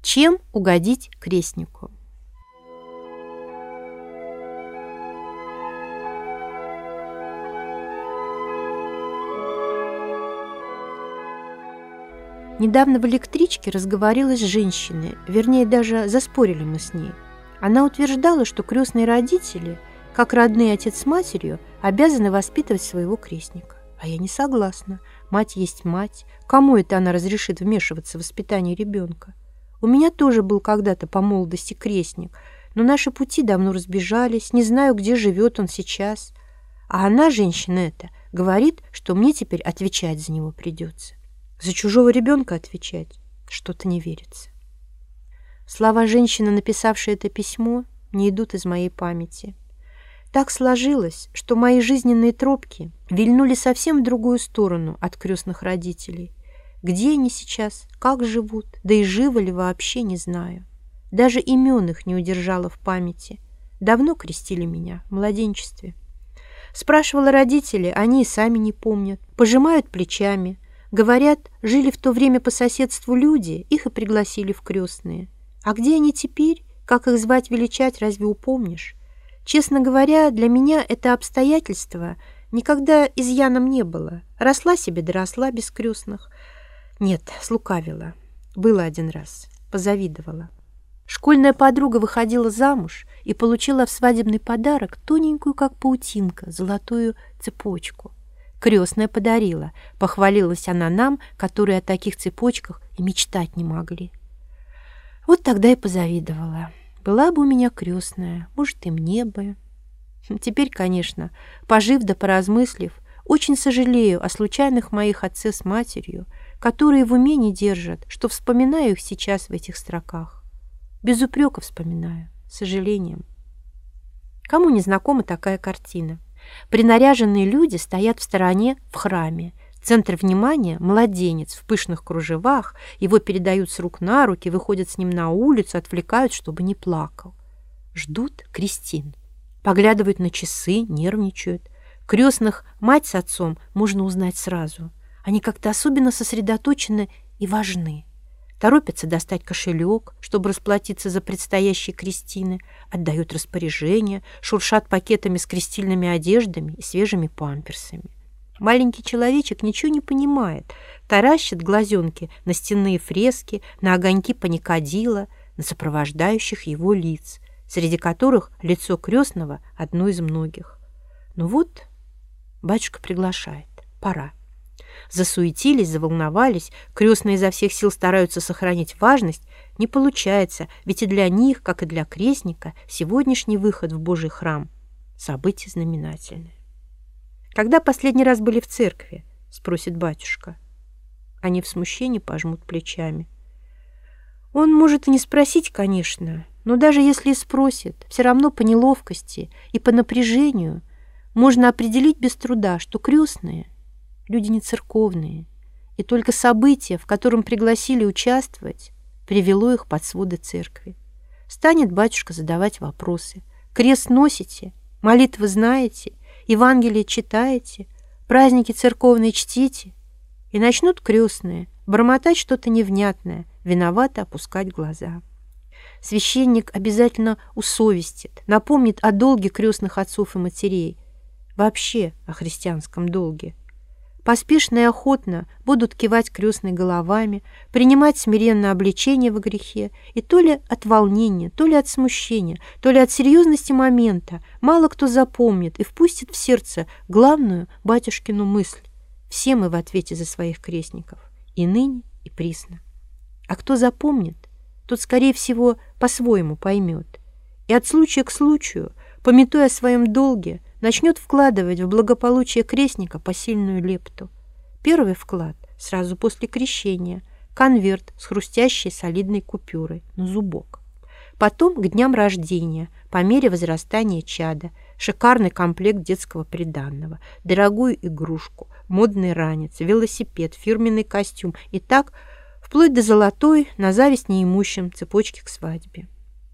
Чем угодить крестнику? Недавно в электричке разговорилась с женщиной, вернее, даже заспорили мы с ней. Она утверждала, что крестные родители, как родные отец с матерью, обязаны воспитывать своего крестника. А я не согласна. Мать есть мать. Кому это она разрешит вмешиваться в воспитание ребенка? У меня тоже был когда-то по молодости крестник, но наши пути давно разбежались, не знаю, где живет он сейчас. А она, женщина эта, говорит, что мне теперь отвечать за него придется. За чужого ребенка отвечать? Что-то не верится. Слова женщины, написавшей это письмо, не идут из моей памяти. Так сложилось, что мои жизненные тропки вильнули совсем в другую сторону от крестных родителей. Где они сейчас, как живут, да и живы ли вообще, не знаю. Даже имен их не удержала в памяти. Давно крестили меня, в младенчестве. Спрашивала родителей, они и сами не помнят, пожимают плечами. Говорят, жили в то время по соседству люди, их и пригласили в крестные. А где они теперь, как их звать, величать, разве упомнишь? Честно говоря, для меня это обстоятельство никогда изъяном не было. Росла себе, доросла без крестных. Нет, слукавила. Было один раз. Позавидовала. Школьная подруга выходила замуж и получила в свадебный подарок тоненькую, как паутинка, золотую цепочку. Крестная подарила. Похвалилась она нам, которые о таких цепочках и мечтать не могли. Вот тогда и позавидовала. Была бы у меня крестная, может, и мне бы. Теперь, конечно, пожив да поразмыслив, очень сожалею о случайных моих отце с матерью, которые в уме не держат, что вспоминаю их сейчас в этих строках. Без упрека вспоминаю, с сожалением. Кому не знакома такая картина? Принаряженные люди стоят в стороне в храме. Центр внимания – младенец в пышных кружевах, его передают с рук на руки, выходят с ним на улицу, отвлекают, чтобы не плакал. Ждут крестин. Поглядывают на часы, нервничают. Крестных мать с отцом можно узнать сразу. Они как-то особенно сосредоточены и важны. Торопятся достать кошелек, чтобы расплатиться за предстоящие крестины, отдают распоряжения, шуршат пакетами с крестильными одеждами и свежими памперсами. Маленький человечек ничего не понимает, таращит глазенки на стенные фрески, на огоньки паникадила, на сопровождающих его лиц, среди которых лицо крестного одно из многих. Ну вот, батюшка приглашает, пора. Засуетились, заволновались, крестные изо всех сил стараются сохранить важность. Не получается, ведь и для них, как и для крестника, сегодняшний выход в Божий храм – событие знаменательное. «Когда последний раз были в церкви?» – спросит батюшка. Они в смущении пожмут плечами. Он может и не спросить, конечно, но даже если и спросит, все равно по неловкости и по напряжению можно определить без труда, что крестные – люди не церковные, и только событие, в котором пригласили участвовать, привело их под своды церкви. Станет батюшка задавать вопросы. Крест носите? Молитвы знаете? Евангелие читаете? Праздники церковные чтите? И начнут крестные бормотать что-то невнятное, виновато опускать глаза. Священник обязательно усовестит, напомнит о долге крестных отцов и матерей, вообще о христианском долге. Поспешно и охотно будут кивать крестные головами, принимать смиренно обличение во грехе, и то ли от волнения, то ли от смущения, то ли от серьезности момента мало кто запомнит и впустит в сердце главную батюшкину мысль. Все мы в ответе за своих крестников, и ныне, и присно. А кто запомнит, тот, скорее всего, по-своему поймет. И от случая к случаю, памятуя о своем долге, начнет вкладывать в благополучие крестника посильную лепту. Первый вклад сразу после крещения – конверт с хрустящей солидной купюрой на зубок. Потом к дням рождения, по мере возрастания чада, шикарный комплект детского приданного, дорогую игрушку, модный ранец, велосипед, фирменный костюм и так вплоть до золотой, на зависть неимущим, цепочки к свадьбе.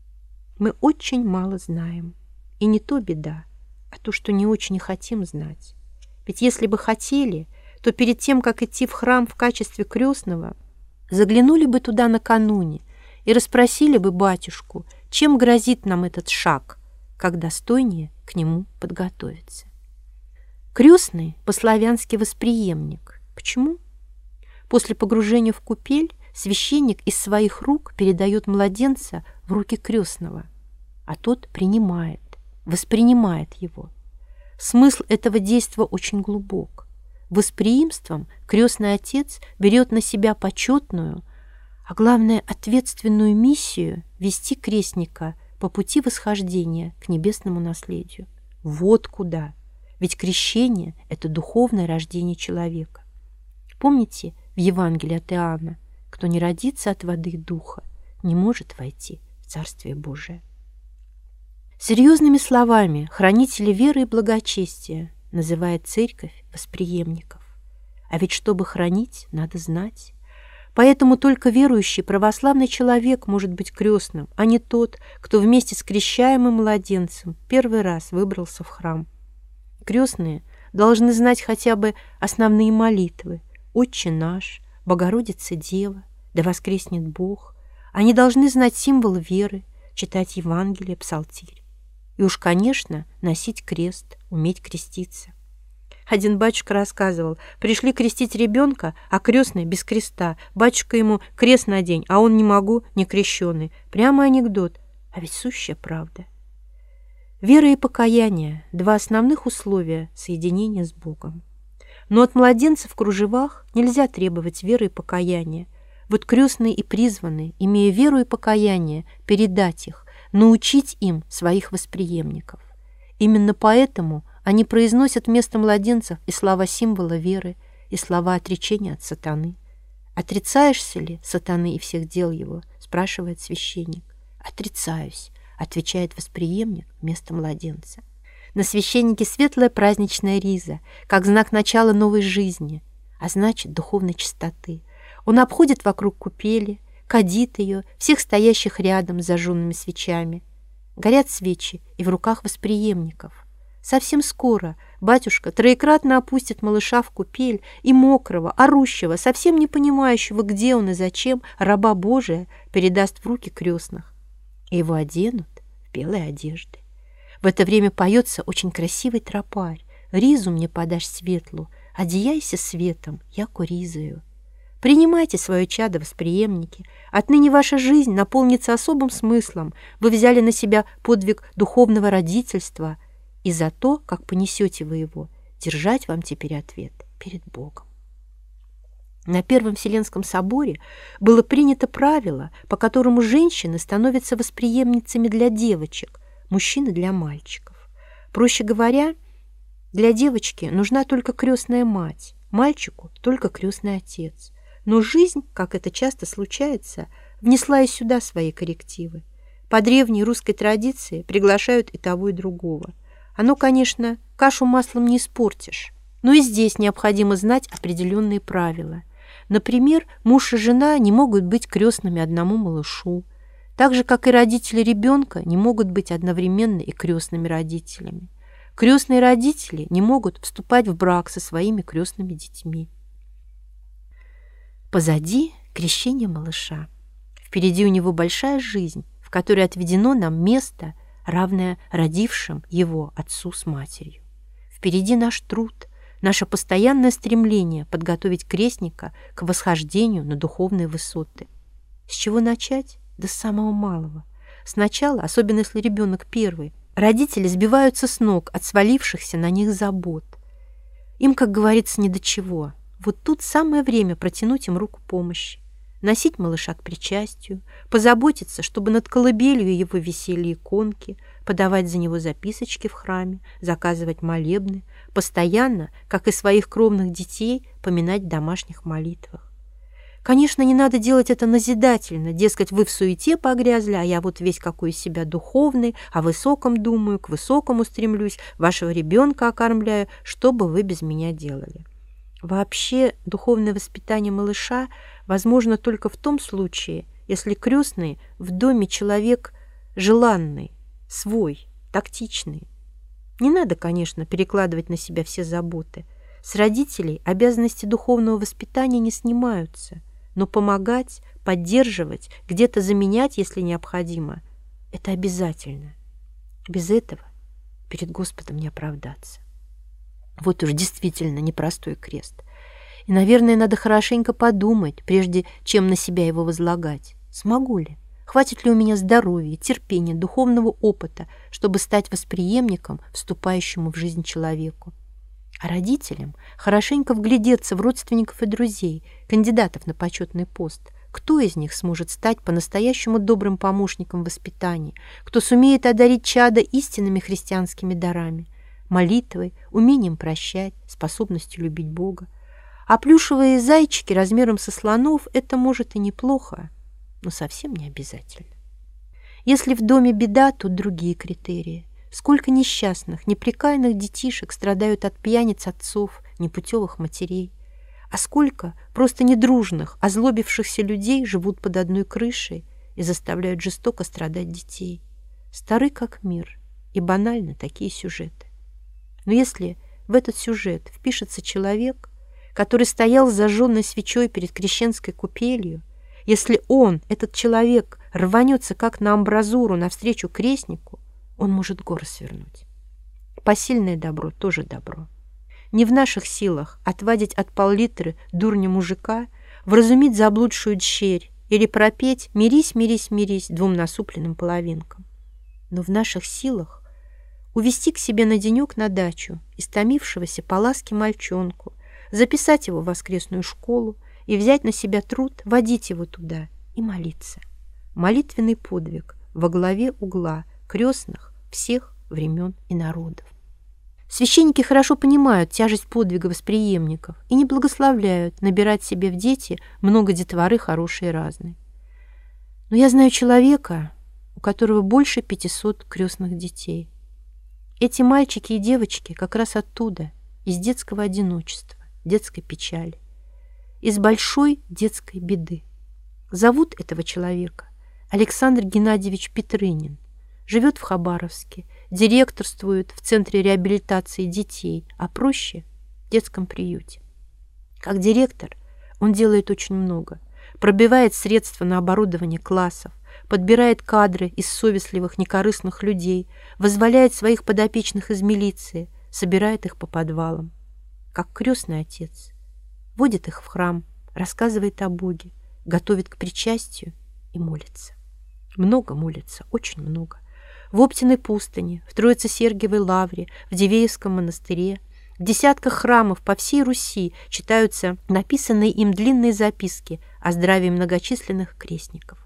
Мы очень мало знаем. И не то беда, а то, что не очень хотим знать. Ведь если бы хотели, то перед тем, как идти в храм в качестве крестного, заглянули бы туда накануне и расспросили бы батюшку, чем грозит нам этот шаг, как достойнее к нему подготовиться. Крестный по-славянски восприемник. Почему? После погружения в купель священник из своих рук передает младенца в руки крестного, а тот принимает, воспринимает его. Смысл этого действа очень глубок. Восприимством крестный отец берет на себя почетную, а главное ответственную миссию вести крестника по пути восхождения к небесному наследию. Вот куда! Ведь крещение – это духовное рождение человека. Помните в Евангелии от Иоанна: кто не родится от воды и духа, не может войти в Царствие Божие. Серьезными словами хранители веры и благочестия называет Церковь восприемников. А ведь чтобы хранить, надо знать. Поэтому только верующий православный человек может быть крестным, а не тот, кто вместе с крещаемым младенцем первый раз выбрался в храм. Крестные должны знать хотя бы основные молитвы: «Отче наш», «Богородица Дева», «Да воскреснет Бог». Они должны знать символ веры, читать Евангелие, псалтирь. И уж, конечно, носить крест, уметь креститься. Один батюшка рассказывал: пришли крестить ребенка, а крестный без креста. Батюшка ему: крест надень, а он: не могу, не крещеный. Прямо анекдот, а ведь сущая правда. Вера и покаяние – два основных условия соединения с Богом. Но от младенца в кружевах нельзя требовать веры и покаяния. Вот крестные и призваны, имея веру и покаяние, передать их, научить им своих восприемников. Именно поэтому они произносят вместо младенцев и слова символа веры, и слова отречения от сатаны. «Отрицаешься ли сатаны и всех дел его?» – спрашивает священник. «Отрицаюсь», – отвечает восприемник вместо младенца. На священнике светлая праздничная риза, как знак начала новой жизни, а значит духовной чистоты. Он обходит вокруг купели, кадит ее, всех стоящих рядом с зажженными свечами. Горят свечи и в руках восприемников. Совсем скоро батюшка троекратно опустит малыша в купель и мокрого, орущего, совсем не понимающего, где он и зачем, раба Божия передаст в руки крестных. И его оденут в белые одежды. В это время поется очень красивый тропарь: «Ризу мне подашь светлу, одеяйся светом, яко ризою». Принимайте свое чадо, восприемники. Отныне ваша жизнь наполнится особым смыслом. Вы взяли на себя подвиг духовного родительства, и за то, как понесете вы его, держать вам теперь ответ перед Богом. На Первом Вселенском соборе было принято правило, по которому женщины становятся восприемницами для девочек, мужчины для мальчиков. Проще говоря, для девочки нужна только крестная мать, мальчику только крестный отец. Но жизнь, как это часто случается, внесла и сюда свои коррективы. По древней русской традиции приглашают и того, и другого. Оно, конечно, кашу маслом не испортишь, но и здесь необходимо знать определенные правила. Например, муж и жена не могут быть крестными одному малышу, так же, как и родители ребенка не могут быть одновременно и крестными родителями. Крестные родители не могут вступать в брак со своими крестными детьми. Позади крещение малыша. Впереди у него большая жизнь, в которой отведено нам место, равное родившим его отцу с матерью. Впереди наш труд, наше постоянное стремление подготовить крестника к восхождению на духовные высоты. С чего начать? Да с самого малого. Сначала, особенно если ребенок первый, родители сбиваются с ног от свалившихся на них забот. Им, как говорится, ни до чего. Вот тут самое время протянуть им руку помощи, носить малыша к причастию, позаботиться, чтобы над колыбелью его висели иконки, подавать за него записочки в храме, заказывать молебны, постоянно, как и своих кровных детей, поминать в домашних молитвах. Конечно, не надо делать это назидательно, дескать, вы в суете погрязли, а я вот весь какой из себя духовный, о высоком думаю, к высокому стремлюсь, вашего ребенка окормляю, что бы вы без меня делали. Вообще, духовное воспитание малыша возможно только в том случае, если крестный в доме человек желанный, свой, тактичный. Не надо, конечно, перекладывать на себя все заботы. С родителей обязанности духовного воспитания не снимаются, но помогать, поддерживать, где-то заменять, если необходимо, это обязательно. Без этого перед Господом не оправдаться. Вот уж действительно непростой крест. И, наверное, надо хорошенько подумать, прежде чем на себя его возлагать. Смогу ли? Хватит ли у меня здоровья, терпения, духовного опыта, чтобы стать восприемником, вступающему в жизнь человеку? А родителям хорошенько вглядеться в родственников и друзей, кандидатов на почетный пост. Кто из них сможет стать по-настоящему добрым помощником в воспитании? Кто сумеет одарить чадо истинными христианскими дарами? Молитвой, умением прощать, способностью любить Бога. А плюшевые зайчики размером со слонов – это, может, и неплохо, но совсем не обязательно. Если в доме беда, тут другие критерии. Сколько несчастных, неприкаянных детишек страдают от пьяниц отцов, непутевых матерей. А сколько просто недружных, озлобившихся людей живут под одной крышей и заставляют жестоко страдать детей. Стары как мир, и банально такие сюжеты. Но если в этот сюжет впишется человек, который стоял с зажженной свечой перед крещенской купелью, если он, этот человек, рванется как на амбразуру навстречу крестнику, он может горы свернуть. Посильное добро тоже добро. Не в наших силах отвадить от пол-литры дурня мужика, вразумить заблудшую дщерь или пропеть «Мирись, мирись, мирись» двум насупленным половинкам. Но в наших силах увести к себе на денек на дачу истомившегося по ласке мальчонку, записать его в воскресную школу и взять на себя труд водить его туда и молиться. Молитвенный подвиг во главе угла крестных всех времен и народов. Священники хорошо понимают тяжесть подвига восприемников и не благословляют набирать себе в дети много детворы хорошей и разной. Но я знаю человека, у которого больше 500 крестных детей. Эти мальчики и девочки как раз оттуда, из детского одиночества, детской печали, из большой детской беды. Зовут этого человека Александр Геннадьевич Петрынин. Живет в Хабаровске, директорствует в Центре реабилитации детей, а проще – в детском приюте. Как директор он делает очень много. Пробивает средства на оборудование классов, подбирает кадры из совестливых, некорыстных людей, вызволяет своих подопечных из милиции, собирает их по подвалам. Как крестный отец. Водит их в храм, рассказывает о Боге, готовит к причастию и молится. Много молится, очень много. В Оптиной пустыне, в Троице-Сергиевой лавре, в Дивеевском монастыре, в десятках храмов по всей Руси читаются написанные им длинные записки о здравии многочисленных крестников.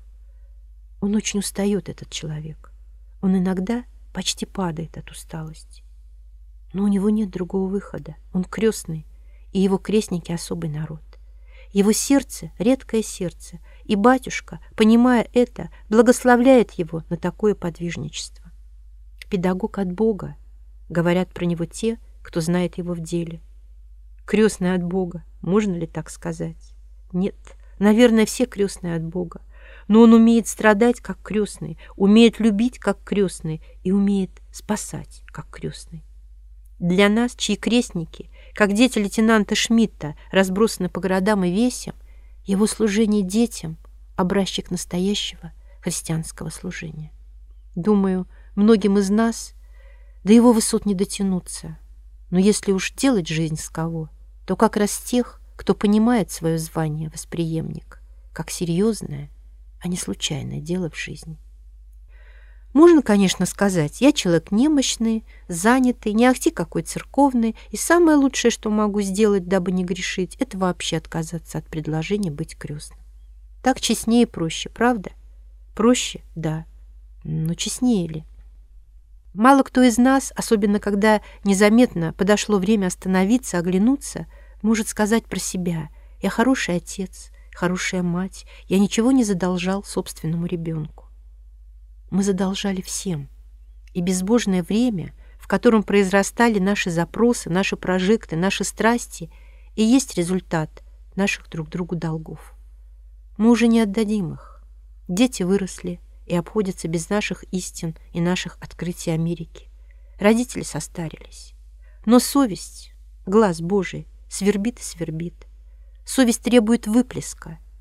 Он очень устает, этот человек. Он иногда почти падает от усталости. Но у него нет другого выхода. Он крестный, и его крестники — особый народ. Его сердце — редкое сердце, и батюшка, понимая это, благословляет его на такое подвижничество. Педагог от Бога, говорят про него те, кто знает его в деле. Крестный от Бога, можно ли так сказать? Нет, наверное, все крестные от Бога. Но он умеет страдать, как крестный, умеет любить, как крестный, и умеет спасать, как крестный. Для нас, чьи крестники, как дети лейтенанта Шмидта, разбросаны по городам и весям, его служение детям — образчик настоящего христианского служения. Думаю, многим из нас до его высот не дотянуться. Но если уж делать жизнь с кого, то как раз тех, кто понимает свое звание восприемник, как серьезное, а не случайное дело в жизни. Можно, конечно, сказать, я человек немощный, занятый, не ахти какой церковный, и самое лучшее, что могу сделать, дабы не грешить, это вообще отказаться от предложения быть крестным. Так честнее и проще, правда? Проще, да, но честнее ли? Мало кто из нас, особенно когда незаметно подошло время остановиться, оглянуться, может сказать про себя: я хороший отец, хорошая мать, я ничего не задолжал собственному ребенку. Мы задолжали всем, и безбожное время, в котором произрастали наши запросы, наши прожекты, наши страсти, и есть результат наших друг другу долгов. Мы уже не отдадим их. Дети выросли и обходятся без наших истин и наших открытий Америки. Родители состарились. Но совесть, глаз Божий, свербит и свербит. Совесть требует выплеска,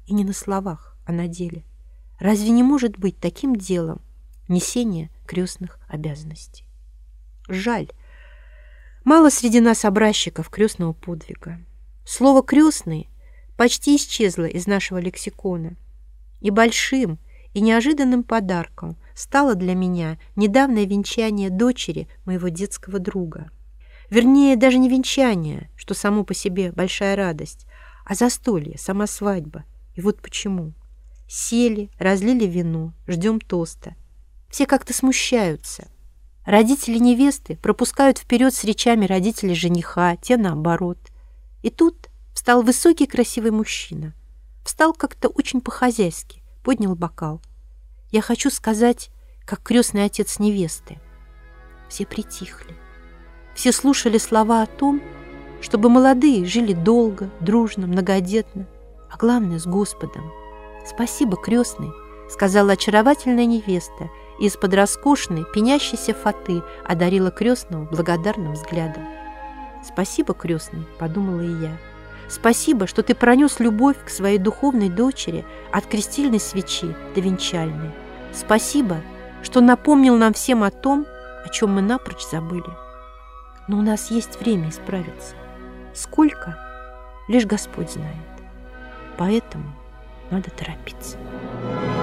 и не на словах, а на деле. Разве не может быть таким делом несение крестных обязанностей? Жаль, мало среди нас образчиков крестного подвига. Слово «крестный» почти исчезло из нашего лексикона. И большим, и неожиданным подарком стало для меня недавнее венчание дочери моего детского друга. Вернее, даже не венчание, что само по себе большая радость, а застолье, сама свадьба. И вот почему. Сели, разлили вино, ждем тоста. Все как-то смущаются. Родители невесты пропускают вперед с речами родителей жениха, те наоборот. И тут встал высокий красивый мужчина. Встал как-то очень по-хозяйски, поднял бокал. Я хочу сказать, как крестный отец невесты. Все притихли. Все слушали слова о том, чтобы молодые жили долго, дружно, многодетно, а главное, с Господом. «Спасибо, крестный», — сказала очаровательная невеста, и из-под роскошной, пенящейся фаты одарила крестного благодарным взглядом. «Спасибо, крестный», — подумала и я. «Спасибо, что ты пронес любовь к своей духовной дочери от крестильной свечи до венчальной. Спасибо, что напомнил нам всем о том, о чем мы напрочь забыли. Но у нас есть время исправиться. Сколько? Лишь Господь знает. Поэтому надо торопиться».